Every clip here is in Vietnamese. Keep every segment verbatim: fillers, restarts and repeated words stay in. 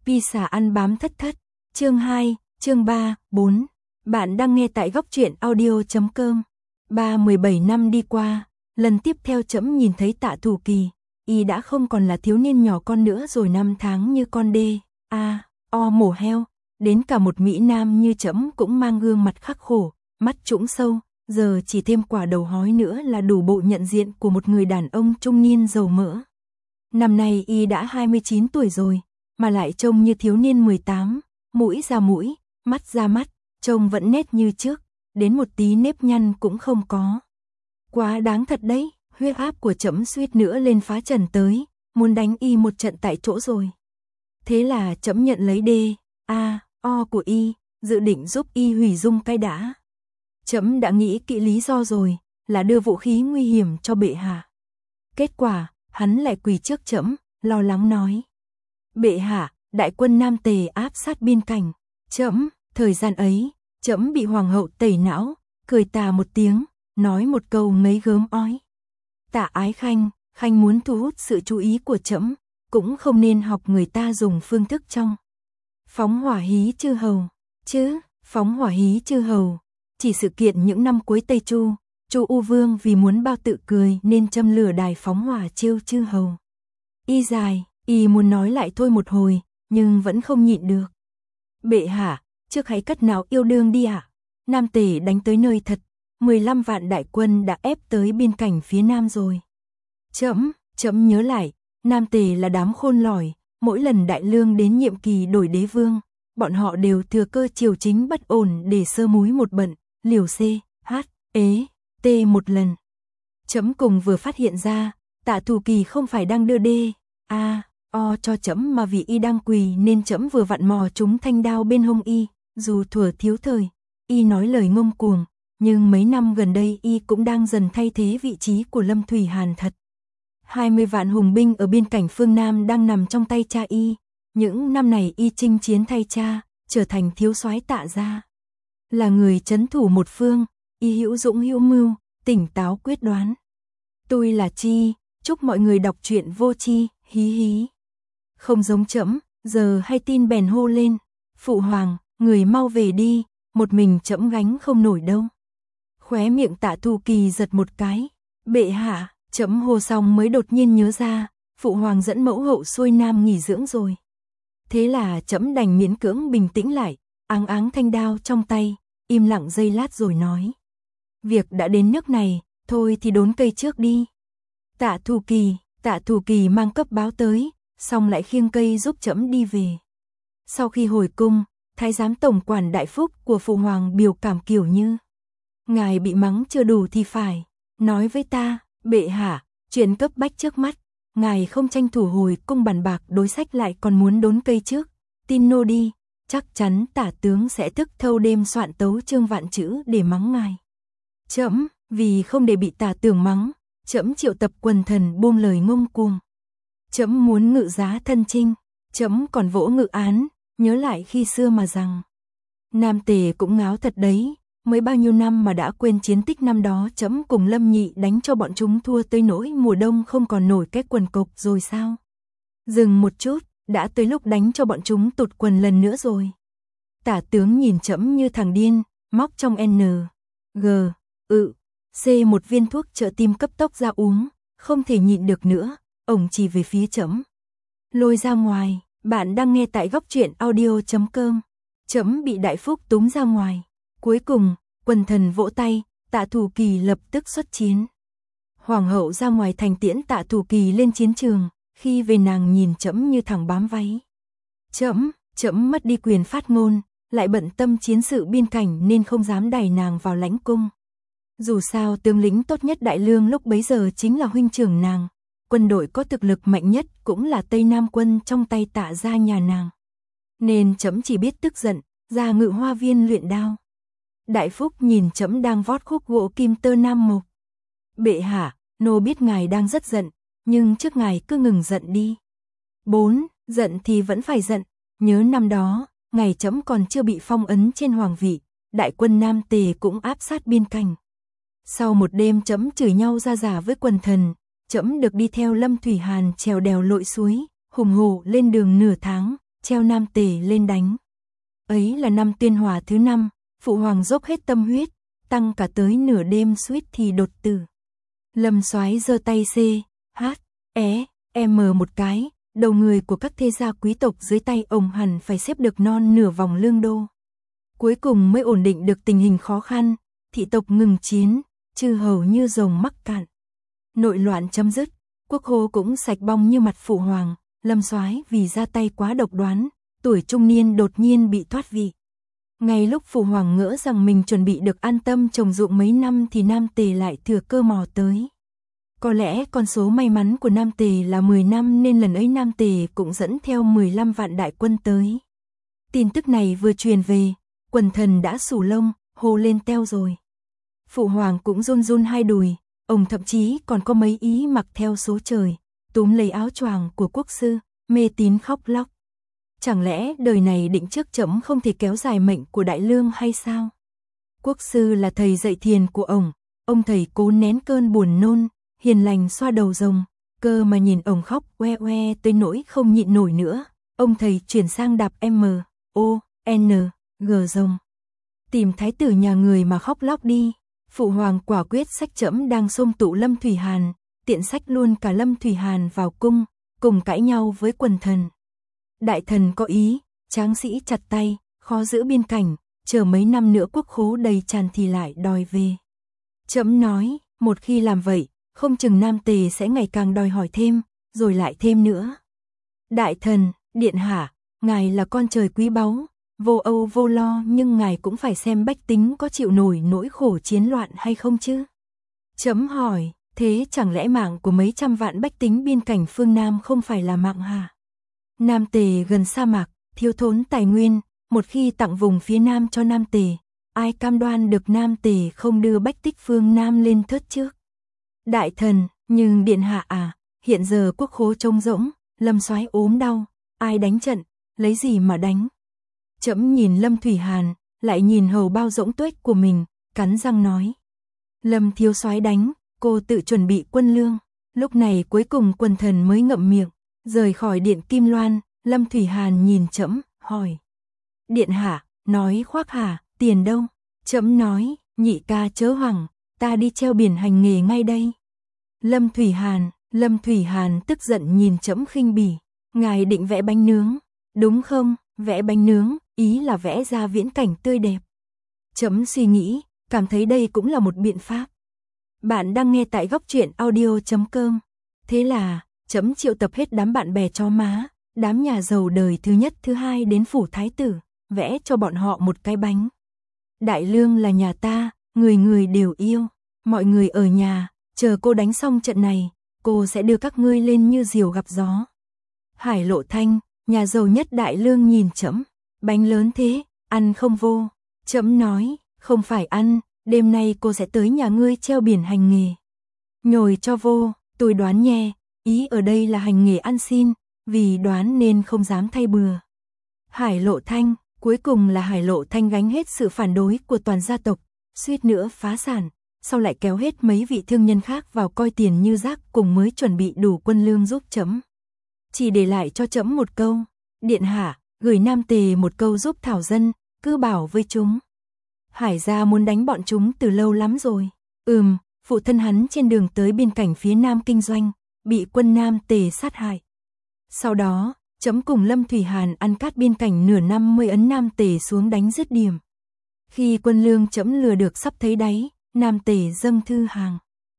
Vi xà ăn bám thất thất, chương hai, chương ba, bốn. Bạn đang nghe tại góc truyện audio chấm com. Ba mười bảy năm đi qua, lần tiếp theo trẫm nhìn thấy Tạ Thủ Kỳ, y đã không còn là thiếu niên nhỏ con nữa rồi, năm tháng như con đê, a, o mổ heo, đến cả một mỹ nam như trẫm cũng mang gương mặt khắc khổ, mắt trũng sâu, giờ chỉ thêm quả đầu hói nữa là đủ bộ nhận diện của một người đàn ông trung niên dầu mỡ. Năm nay y đã hai mươi chín tuổi rồi, mà lại trông như thiếu niên mười tám, mũi ra mũi, mắt ra mắt, trông vẫn nét như trước, đến một tí nếp nhăn cũng không có. Quá đáng thật đấy, huyết áp của trẫm suýt nữa lên phá trần tới, muốn đánh y một trận tại chỗ rồi. Thế là trẫm nhận lấy D, A, O của y, dự định giúp y hủy dung cái đã. Trẫm đã nghĩ kỹ lý do rồi, là đưa vũ khí nguy hiểm cho bệ hạ. Kết quả, hắn lại quỳ trước trẫm, lo lắng nói: "Bệ hạ, đại quân Nam Tề áp sát biên cảnh." Trẫm, thời gian ấy, trẫm bị hoàng hậu tẩy não, cười tà một tiếng, nói một câu ngấy gớm ói: "Tạ Ái Khanh, Khanh muốn thu hút sự chú ý của trẫm, cũng không nên học người ta dùng phương thức trong phóng hỏa hí chư hầu, chứ, phóng hỏa hí chư hầu, chỉ sự kiện những năm cuối Tây Chu, Chu U Vương vì muốn bao tự cười nên châm lửa đài phóng hỏa trêu chư hầu." Y dài, y muốn nói lại thôi một hồi, nhưng vẫn không nhịn được. "Bệ hạ, trước hãy cất nào yêu đương đi ạ." Nam Tề đánh tới nơi thật, mười lăm vạn đại quân đã ép tới biên cảnh phía nam rồi. Trẫm, trẫm nhớ lại, Nam Tề là đám khôn lỏi, mỗi lần đại lương đến nhiệm kỳ đổi đế vương, bọn họ đều thừa cơ triều chính bất ổn để sơ múi một bận, liều C, H, ế, T một lần. Trẫm cùng vừa phát hiện ra, Tạ Thủ Kỳ không phải đang đưa D, A, O cho trẫm mà vì y đang quỳ nên trẫm vừa vặn mò trúng thanh đao bên hông y, dù thuở thiếu thời, y nói lời ngông cuồng, nhưng mấy năm gần đây y cũng đang dần thay thế vị trí của Lâm Thủy Hàn thật. hai mươi vạn hùng binh ở biên cảnh phương Nam đang nằm trong tay cha y, những năm này y chinh chiến thay cha, trở thành thiếu soái Tạ gia. Là người trấn thủ một phương, y hữu dũng hữu mưu, tỉnh táo quyết đoán. Tôi là Chi, chúc mọi người đọc truyện vô chi, hí hí. Không giống trẫm, giờ hay tin bèn hô lên: "Phụ hoàng, người mau về đi, một mình trẫm gánh không nổi đâu." Khóe miệng Tạ Thủ Kỳ giật một cái. "Bệ hạ." Trẫm hô xong mới đột nhiên nhớ ra, phụ hoàng dẫn mẫu hậu xuôi nam nghỉ dưỡng rồi. Thế là trẫm đành miễn cưỡng bình tĩnh lại, áng áng thanh đao trong tay, im lặng giây lát rồi nói: "Việc đã đến nước này, thôi thì đốn cây trước đi." Tạ Thủ Kỳ, Tạ Thủ Kỳ mang cấp báo tới, xong lại khiêng cây giúp trẫm đi về. Sau khi hồi cung, thái giám tổng quản đại phúc của phụ hoàng biểu cảm kiểu như: "Ngài bị mắng chưa đủ thì phải nói với ta, bệ hạ, chuyện cấp bách trước mắt, ngài không tranh thủ hồi cung bàn bạc đối sách lại còn muốn đốn cây trước, tin nô đi, chắc chắn tả tướng sẽ thức thâu đêm soạn tấu chương vạn chữ để mắng ngài." Trẫm, vì không để bị tả tướng mắng, trẫm triệu tập quần thần buông lời ngông cuồng. Trẫm muốn ngự giá thân chinh, trẫm còn vỗ ngự án, nhớ lại khi xưa mà rằng: Nam Tề cũng ngáo thật đấy, mới bao nhiêu năm mà đã quên chiến tích năm đó trẫm cùng Lâm Nhị đánh cho bọn chúng thua tới nỗi mùa đông không còn nổi cái quần cộc rồi sao? Dừng một chút, đã tới lúc đánh cho bọn chúng tụt quần lần nữa rồi. Tả tướng nhìn trẫm như thằng điên, móc trong N, G, ự, C một viên thuốc trợ tim cấp tốc ra uống, không thể nhịn được nữa, ổng chỉ về phía trẫm: "Lôi ra ngoài." Bạn đang nghe tại góc truyện audio chấm com. Trẫm bị đại phúc túm ra ngoài. Cuối cùng, quần thần vỗ tay, Tạ Thủ Kỳ lập tức xuất chiến. Hoàng hậu ra ngoài thành tiễn Tạ Thủ Kỳ lên chiến trường, khi về nàng nhìn trẫm như thằng bám váy. Trẫm, trẫm mất đi quyền phát ngôn, lại bận tâm chiến sự biên cảnh nên không dám đẩy nàng vào lãnh cung. Dù sao tướng lĩnh tốt nhất đại lương lúc bấy giờ chính là huynh trưởng nàng, quân đội có thực lực mạnh nhất cũng là Tây Nam quân trong tay Tạ gia nhà nàng. Nên trẫm chỉ biết tức giận, ra ngự hoa viên luyện đao. Đại phúc nhìn trẫm đang vót khúc gỗ kim tơ nam mộc: "Bệ hạ, nô biết ngài đang rất giận, nhưng trước ngài cứ ngừng giận đi." Bốn, giận thì vẫn phải giận, nhớ năm đó, ngày trẫm còn chưa bị phong ấn trên hoàng vị, đại quân Nam Tề cũng áp sát biên cảnh. Sau một đêm trẫm chửi nhau ra giả với quần thần, trẫm được đi theo Lâm Thủy Hàn trèo đèo lội suối, hùng hổ lên đường nửa tháng, treo Nam Tề lên đánh. Ấy là năm Tuyên Hòa thứ năm, phụ hoàng dốc hết tâm huyết, tăng cả tới nửa đêm suýt thì đột tử. Lâm Soái giơ tay C, H, E, M một cái, đầu người của các thế gia quý tộc dưới tay ông hẳn phải xếp được non nửa vòng lương đô. Cuối cùng mới ổn định được tình hình khó khăn, thị tộc ngừng chiến, chư hầu như rồng mắc cạn. Nội loạn chấm dứt, quốc hô cũng sạch bong như mặt phụ hoàng. Lâm Soái vì ra tay quá độc đoán, tuổi trung niên đột nhiên bị thoát vị. Ngay lúc phụ hoàng ngỡ rằng mình chuẩn bị được an tâm trồng ruộng mấy năm thì Nam Tề lại thừa cơ mò tới. Có lẽ con số may mắn của Nam Tề là mười năm nên lần ấy Nam Tề cũng dẫn theo mười lăm vạn đại quân tới. Tin tức này vừa truyền về, quần thần đã xù lông, hô lên teo rồi. Phụ hoàng cũng run run hai đùi, ông thậm chí còn có mấy ý mặc theo số trời, túm lấy áo choàng của quốc sư, mê tín khóc lóc. Chẳng lẽ đời này định trước trẫm không thể kéo dài mệnh của đại lương hay sao? Quốc sư là thầy dạy thiền của ông, ông thầy cố nén cơn buồn nôn, hiền lành xoa đầu rồng, cơ mà nhìn ông khóc oe oe tới nỗi không nhịn nổi nữa, ông thầy chuyển sang đạp M, O, N, G rồng. Tìm thái tử nhà người mà khóc lóc đi. Phụ hoàng quả quyết xách trẫm đang xôm tụ Lâm Thủy Hàn, tiện xách luôn cả Lâm Thủy Hàn vào cung, cùng cãi nhau với quần thần. Đại thần có ý, tráng sĩ chặt tay, khó giữ biên cảnh, chờ mấy năm nữa quốc khố đầy tràn thì lại đòi về. Trẫm nói, một khi làm vậy, không chừng Nam Tề sẽ ngày càng đòi hỏi thêm, rồi lại thêm nữa. Đại thần, điện hạ, ngài là con trời quý báu, vô âu vô lo nhưng ngài cũng phải xem bách tính có chịu nổi nỗi khổ chiến loạn hay không chứ. Trẫm hỏi, thế chẳng lẽ mạng của mấy trăm vạn bách tính biên cảnh phương Nam không phải là mạng hả? Nam Tề gần sa mạc, thiếu thốn tài nguyên, một khi tặng vùng phía Nam cho Nam Tề, ai cam đoan được Nam Tề không đưa bách tích phương Nam lên thớt trước? Đại thần, nhưng điện hạ à, hiện giờ quốc khố trống rỗng, Lâm Soái ốm đau, ai đánh trận, lấy gì mà đánh? Trẫm nhìn Lâm Thủy Hàn, lại nhìn hầu bao rỗng tuếch của mình, cắn răng nói. Lâm thiếu soái đánh, cô tự chuẩn bị quân lương. Lúc này cuối cùng quần thần mới ngậm miệng, rời khỏi điện Kim Loan, Lâm Thủy Hàn nhìn trẫm, hỏi. Điện hạ, nói khoác hả, tiền đâu? Trẫm nói, nhị ca chớ hoảng, ta đi treo biển hành nghề ngay đây. Lâm Thủy Hàn, Lâm Thủy Hàn tức giận nhìn trẫm khinh bỉ, ngài định vẽ bánh nướng, đúng không? Vẽ bánh nướng, ý là vẽ ra viễn cảnh tươi đẹp. Trẫm suy nghĩ, cảm thấy đây cũng là một biện pháp. Bạn đang nghe tại góc truyện audio chấm com. Thế là, trẫm triệu tập hết đám bạn bè chó má, đám nhà giàu đời thứ nhất thứ hai đến phủ thái tử, vẽ cho bọn họ một cái bánh. Đại lương là nhà ta, người người đều yêu, mọi người ở nhà, chờ cô đánh xong trận này, cô sẽ đưa các ngươi lên như diều gặp gió. Hải Lộ Thanh, nhà giàu nhất đại lương nhìn trẫm, bánh lớn thế, ăn không vô. Trẫm nói, không phải ăn, đêm nay cô sẽ tới nhà ngươi treo biển hành nghề. Nhồi cho vô, tôi đoán nhé, ý ở đây là hành nghề ăn xin, vì đoán nên không dám thay bừa. Hải Lộ Thanh, cuối cùng là Hải Lộ Thanh gánh hết sự phản đối của toàn gia tộc, suýt nữa phá sản, sau lại kéo hết mấy vị thương nhân khác vào coi tiền như rác cùng mới chuẩn bị đủ quân lương giúp trẫm. Chỉ để lại cho trẫm một câu, điện hạ, gửi Nam Tề một câu giúp thảo dân, cứ bảo với chúng. Hải gia muốn đánh bọn chúng từ lâu lắm rồi. Ừm, phụ thân hắn trên đường tới biên cảnh phía Nam kinh doanh, bị quân Nam Tề sát hại. Sau đó, trẫm cùng Lâm Thủy Hàn ăn cát biên cảnh nửa năm mới ấn Nam Tề xuống đánh dứt điểm. Khi quân lương trẫm lừa được sắp thấy đáy, Nam Tề dâng thư hàng.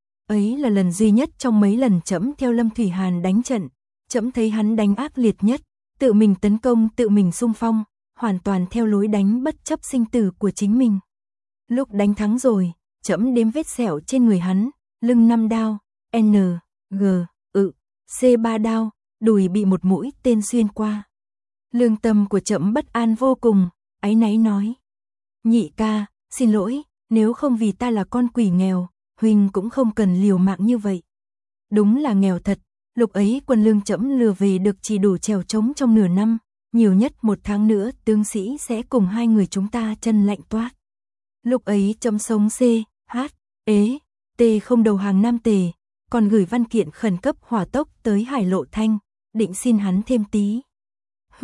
Ấy là lần duy nhất trong mấy lần trẫm theo Lâm Thủy Hàn đánh trận, trẫm thấy hắn đánh ác liệt nhất, tự mình tấn công tự mình xung phong, hoàn toàn theo lối đánh bất chấp sinh tử của chính mình. Lúc đánh thắng rồi, trẫm đếm vết sẹo trên người hắn, lưng năm đao, N, G, ự, C ba đao, đùi bị một mũi tên xuyên qua. Lương tâm của trẫm bất an vô cùng, áy náy nói. Nhị ca, xin lỗi, nếu không vì ta là con quỷ nghèo, huynh cũng không cần liều mạng như vậy. Đúng là nghèo thật, lúc ấy quân lương trẫm lừa về được chỉ đủ trèo trống trong nửa năm, nhiều nhất một tháng nữa tướng sĩ sẽ cùng hai người chúng ta chân lạnh toát. Lúc ấy trẫm sống C, H, ế, T không đầu hàng Nam Tề, còn gửi văn kiện khẩn cấp hỏa tốc tới Hải Lộ Thanh, định xin hắn thêm tí huyết,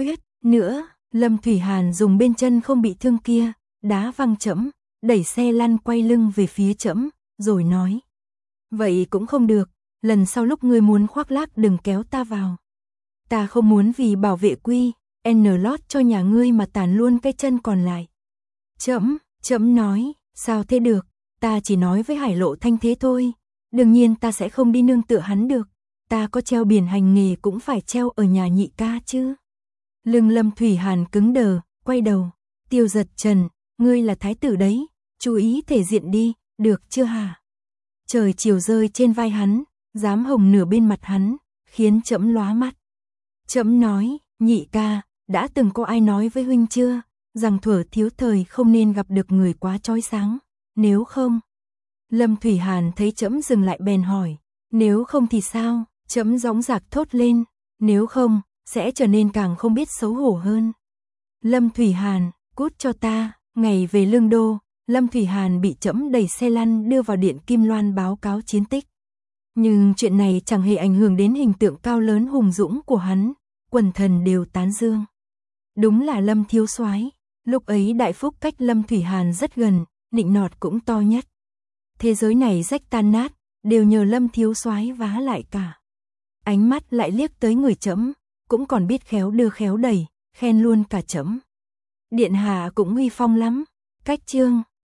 nữa, Lâm Thủy Hàn dùng bên chân không bị thương kia, đá văng trẫm, đẩy xe lăn quay lưng về phía trẫm, rồi nói. Vậy cũng không được, lần sau lúc ngươi muốn khoác lác đừng kéo ta vào. Ta không muốn vì bảo vệ quy, N lót cho nhà ngươi mà tàn luôn cái chân còn lại. Trẫm, trẫm nói, sao thế được, ta chỉ nói với Hải Lộ Thanh thế thôi, đương nhiên ta sẽ không đi nương tựa hắn được, ta có treo biển hành nghề cũng phải treo ở nhà nhị ca chứ. Lưng Lâm Thủy Hàn cứng đờ, quay đầu, Tiêu Giật Trần, ngươi là thái tử đấy, chú ý thể diện đi, được chưa hả? Trời chiều rơi trên vai hắn, dám hồng nửa bên mặt hắn, khiến trẫm lóa mắt. Trẫm nói, nhị ca, đã từng có ai nói với huynh chưa, rằng thuở thiếu thời không nên gặp được người quá chói sáng, nếu không. Lâm Thủy Hàn thấy trẫm dừng lại bèn hỏi, nếu không thì sao, trẫm dõng dạc thốt lên, nếu không, sẽ trở nên càng không biết xấu hổ hơn. Lâm Thủy Hàn, cút cho ta, ngày về Lương Đô, Lâm Thủy Hàn bị trẫm đẩy xe lăn đưa vào điện Kim Loan báo cáo chiến tích. Nhưng chuyện này chẳng hề ảnh hưởng đến hình tượng cao lớn hùng dũng của hắn, quần thần đều tán dương. Đúng là Lâm thiếu soái, lúc ấy Đại Phúc cách Lâm Thủy Hàn rất gần, nịnh nọt cũng to nhất. Thế giới này rách tan nát, đều nhờ Lâm thiếu soái vá lại cả. Ánh mắt lại liếc tới người trẫm, cũng còn biết khéo đưa khéo đẩy, khen luôn cả trẫm. Điện hạ cũng uy phong lắm. Cách chương